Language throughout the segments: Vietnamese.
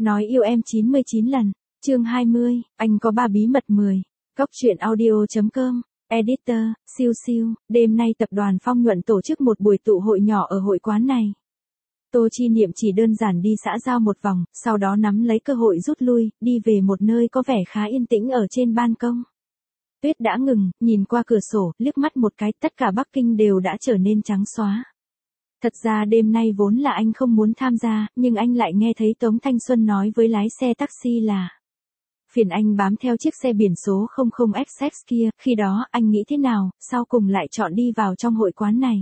Nói yêu em 99 lần. Chương 20, anh có 3 bí mật 10. Cóc truyện audio.com. Editor, siêu siêu, đêm nay tập đoàn Phong Nhuận tổ chức một buổi tụ hội nhỏ ở hội quán này. Tô Chi Niệm chỉ đơn giản đi xã giao một vòng, sau đó nắm lấy cơ hội rút lui, đi về một nơi có vẻ khá yên tĩnh ở trên ban công. Tuyết đã ngừng, nhìn qua cửa sổ, liếc mắt một cái, tất cả Bắc Kinh đều đã trở nên trắng xóa. Thật ra đêm nay vốn là anh không muốn tham gia, nhưng anh lại nghe thấy Tống Thanh Xuân nói với lái xe taxi là phiền anh bám theo chiếc xe biển số 00XX kia, khi đó anh nghĩ thế nào, sau cùng lại chọn đi vào trong hội quán này.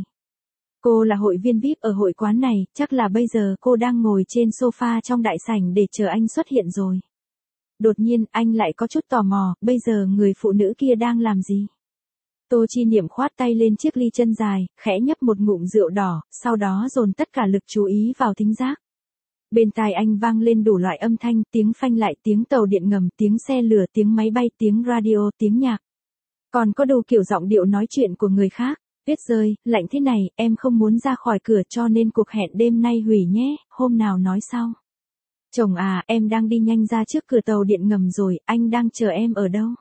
Cô là hội viên VIP ở hội quán này, chắc là bây giờ cô đang ngồi trên sofa trong đại sảnh để chờ anh xuất hiện rồi. Đột nhiên, anh lại có chút tò mò, bây giờ người phụ nữ kia đang làm gì? Tô Chi Niệm khoát tay lên chiếc ly chân dài, khẽ nhấp một ngụm rượu đỏ, sau đó dồn tất cả lực chú ý vào thính giác. Bên tai anh vang lên đủ loại âm thanh, tiếng phanh lại, tiếng tàu điện ngầm, tiếng xe lửa, tiếng máy bay, tiếng radio, tiếng nhạc. Còn có đủ kiểu giọng điệu nói chuyện của người khác. Tuyết rơi, lạnh thế này, em không muốn ra khỏi cửa cho nên cuộc hẹn đêm nay hủy nhé, hôm nào nói sau. Chồng à, em đang đi nhanh ra trước cửa tàu điện ngầm rồi, anh đang chờ em ở đâu?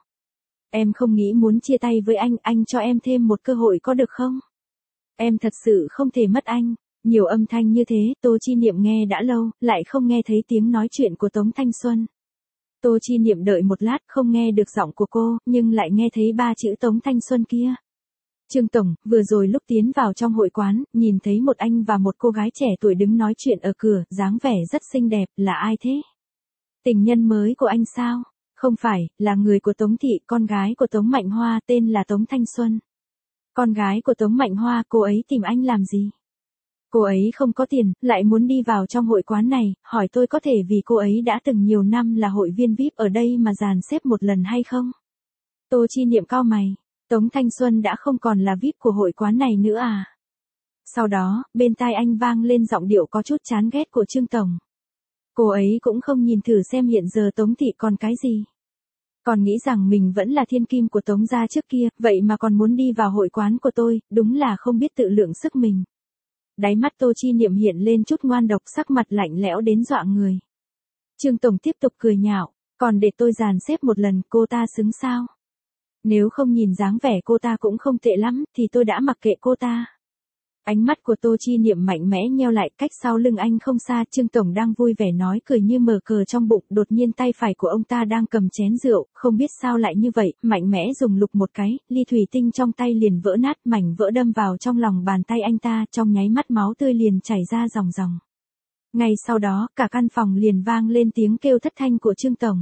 Em không nghĩ muốn chia tay với anh cho em thêm một cơ hội có được không? Em thật sự không thể mất anh. Nhiều âm thanh như thế, Tô Chi Niệm nghe đã lâu, lại không nghe thấy tiếng nói chuyện của Tống Thanh Xuân. Tô Chi Niệm đợi một lát không nghe được giọng của cô, nhưng lại nghe thấy 3 chữ Tống Thanh Xuân kia. Trương Tổng, vừa rồi lúc tiến vào trong hội quán, nhìn thấy một anh và một cô gái trẻ tuổi đứng nói chuyện ở cửa, dáng vẻ rất xinh đẹp, là ai thế? Tình nhân mới của anh sao? Không phải, là người của Tống Thị, con gái của Tống Mạnh Hoa, tên là Tống Thanh Xuân. Con gái của Tống Mạnh Hoa, cô ấy tìm anh làm gì? Cô ấy không có tiền, lại muốn đi vào trong hội quán này, hỏi tôi có thể vì cô ấy đã từng nhiều năm là hội viên VIP ở đây mà dàn xếp một lần hay không? Tô Chi Niệm cau mày, Tống Thanh Xuân đã không còn là VIP của hội quán này nữa à? Sau đó, bên tai anh vang lên giọng điệu có chút chán ghét của Trương Tổng. Cô ấy cũng không nhìn thử xem hiện giờ Tống Thị còn cái gì. Còn nghĩ rằng mình vẫn là thiên kim của Tống gia trước kia, vậy mà còn muốn đi vào hội quán của tôi, đúng là không biết tự lượng sức mình. Đáy mắt Tô Chi Niệm hiện lên chút ngoan độc, sắc mặt lạnh lẽo đến dọa người. Trương Tổng tiếp tục cười nhạo, còn để tôi dàn xếp một lần, cô ta xứng sao? Nếu không nhìn dáng vẻ cô ta cũng không tệ lắm, thì tôi đã mặc kệ cô ta. Ánh mắt của Tô Chi Niệm mạnh mẽ nheo lại, cách sau lưng anh không xa, Trương Tổng đang vui vẻ nói cười như mở cờ trong bụng, đột nhiên tay phải của ông ta đang cầm chén rượu, không biết sao lại như vậy, mạnh mẽ dùng lục một cái, ly thủy tinh trong tay liền vỡ nát, mảnh vỡ đâm vào trong lòng bàn tay anh ta, trong nháy mắt máu tươi liền chảy ra ròng ròng. Ngay sau đó, cả căn phòng liền vang lên tiếng kêu thất thanh của Trương Tổng.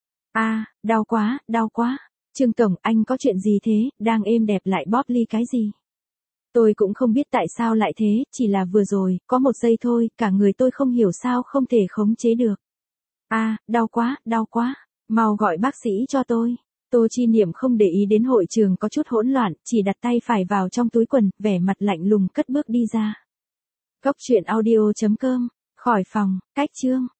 A, đau quá, đau quá. Trương Tổng, anh có chuyện gì thế, đang êm đẹp lại bóp ly cái gì? Tôi cũng không biết tại sao lại thế, chỉ là vừa rồi, có một giây thôi, cả người tôi không hiểu sao không thể khống chế được. A, đau quá, mau gọi bác sĩ cho tôi. Tô Chi Niệm không để ý đến hội trường có chút hỗn loạn, chỉ đặt tay phải vào trong túi quần, vẻ mặt lạnh lùng cất bước đi ra. Cóc truyện audio.com, khỏi phòng, cách chương.